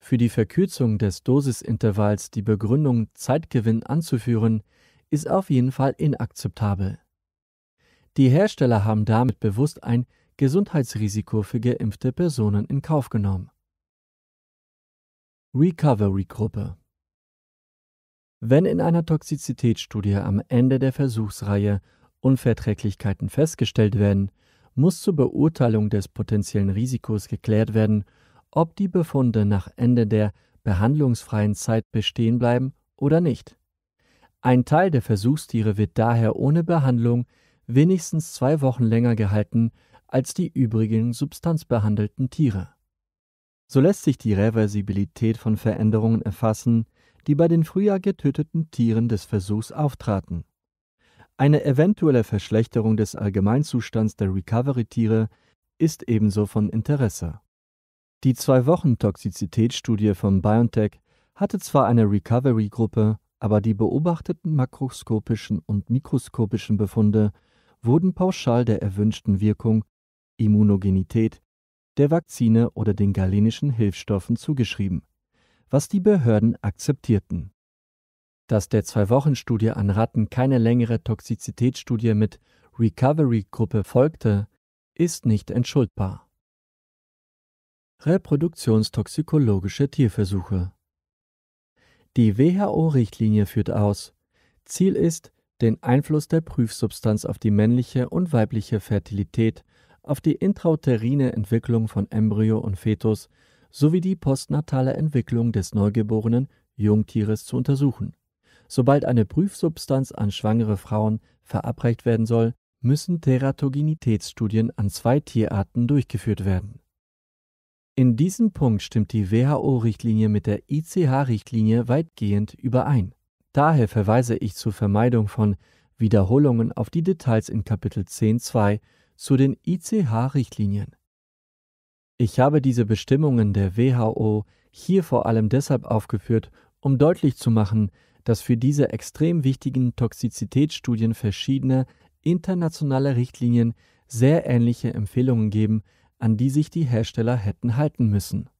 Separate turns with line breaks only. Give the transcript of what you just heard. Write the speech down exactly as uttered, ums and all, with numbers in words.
Für die Verkürzung des Dosisintervalls die Begründung Zeitgewinn anzuführen, ist auf jeden Fall inakzeptabel. Die Hersteller haben damit bewusst ein Gesundheitsrisiko für geimpfte Personen in Kauf genommen. Recovery-Gruppe. Wenn in einer Toxizitätsstudie am Ende der Versuchsreihe Unverträglichkeiten festgestellt werden, muss zur Beurteilung des potenziellen Risikos geklärt werden, ob die Befunde nach Ende der behandlungsfreien Zeit bestehen bleiben oder nicht. Ein Teil der Versuchstiere wird daher ohne Behandlung wenigstens zwei Wochen länger gehalten als die übrigen substanzbehandelten Tiere. So lässt sich die Reversibilität von Veränderungen erfassen, die bei den früher getöteten Tieren des Versuchs auftraten. Eine eventuelle Verschlechterung des Allgemeinzustands der Recovery-Tiere ist ebenso von Interesse. Die Zwei-Wochen-Toxizitätsstudie von BioNTech hatte zwar eine Recovery-Gruppe, aber die beobachteten makroskopischen und mikroskopischen Befunde wurden pauschal der erwünschten Wirkung, Immunogenität, der Vakzine oder den galenischen Hilfsstoffen zugeschrieben, was die Behörden akzeptierten. Dass der Zwei-Wochen-Studie an Ratten keine längere Toxizitätsstudie mit Recovery-Gruppe folgte, ist nicht entschuldbar. Reproduktionstoxikologische Tierversuche. Die W H O-Richtlinie führt aus: Ziel ist, den Einfluss der Prüfsubstanz auf die männliche und weibliche Fertilität, auf die intrauterine Entwicklung von Embryo und Fetus sowie die postnatale Entwicklung des neugeborenen Jungtieres zu untersuchen. Sobald eine Prüfsubstanz an schwangere Frauen verabreicht werden soll, müssen Teratogenitätsstudien an zwei Tierarten durchgeführt werden. In diesem Punkt stimmt die W H O-Richtlinie mit der I C H-Richtlinie weitgehend überein. Daher verweise ich zur Vermeidung von Wiederholungen auf die Details in Kapitel zehn Punkt zwei zu den I C H-Richtlinien. Ich habe diese Bestimmungen der W H O hier vor allem deshalb aufgeführt, um deutlich zu machen, dass für diese extrem wichtigen Toxizitätsstudien verschiedene internationale Richtlinien sehr ähnliche Empfehlungen geben, an die sich die Hersteller hätten halten müssen.